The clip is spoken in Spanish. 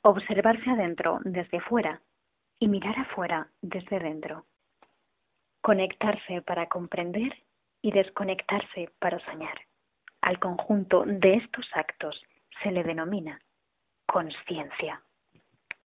observarse adentro desde fuera y mirar afuera desde dentro. Conectarse para comprender y desconectarse para soñar. Al conjunto de estos actos se le denomina consciencia.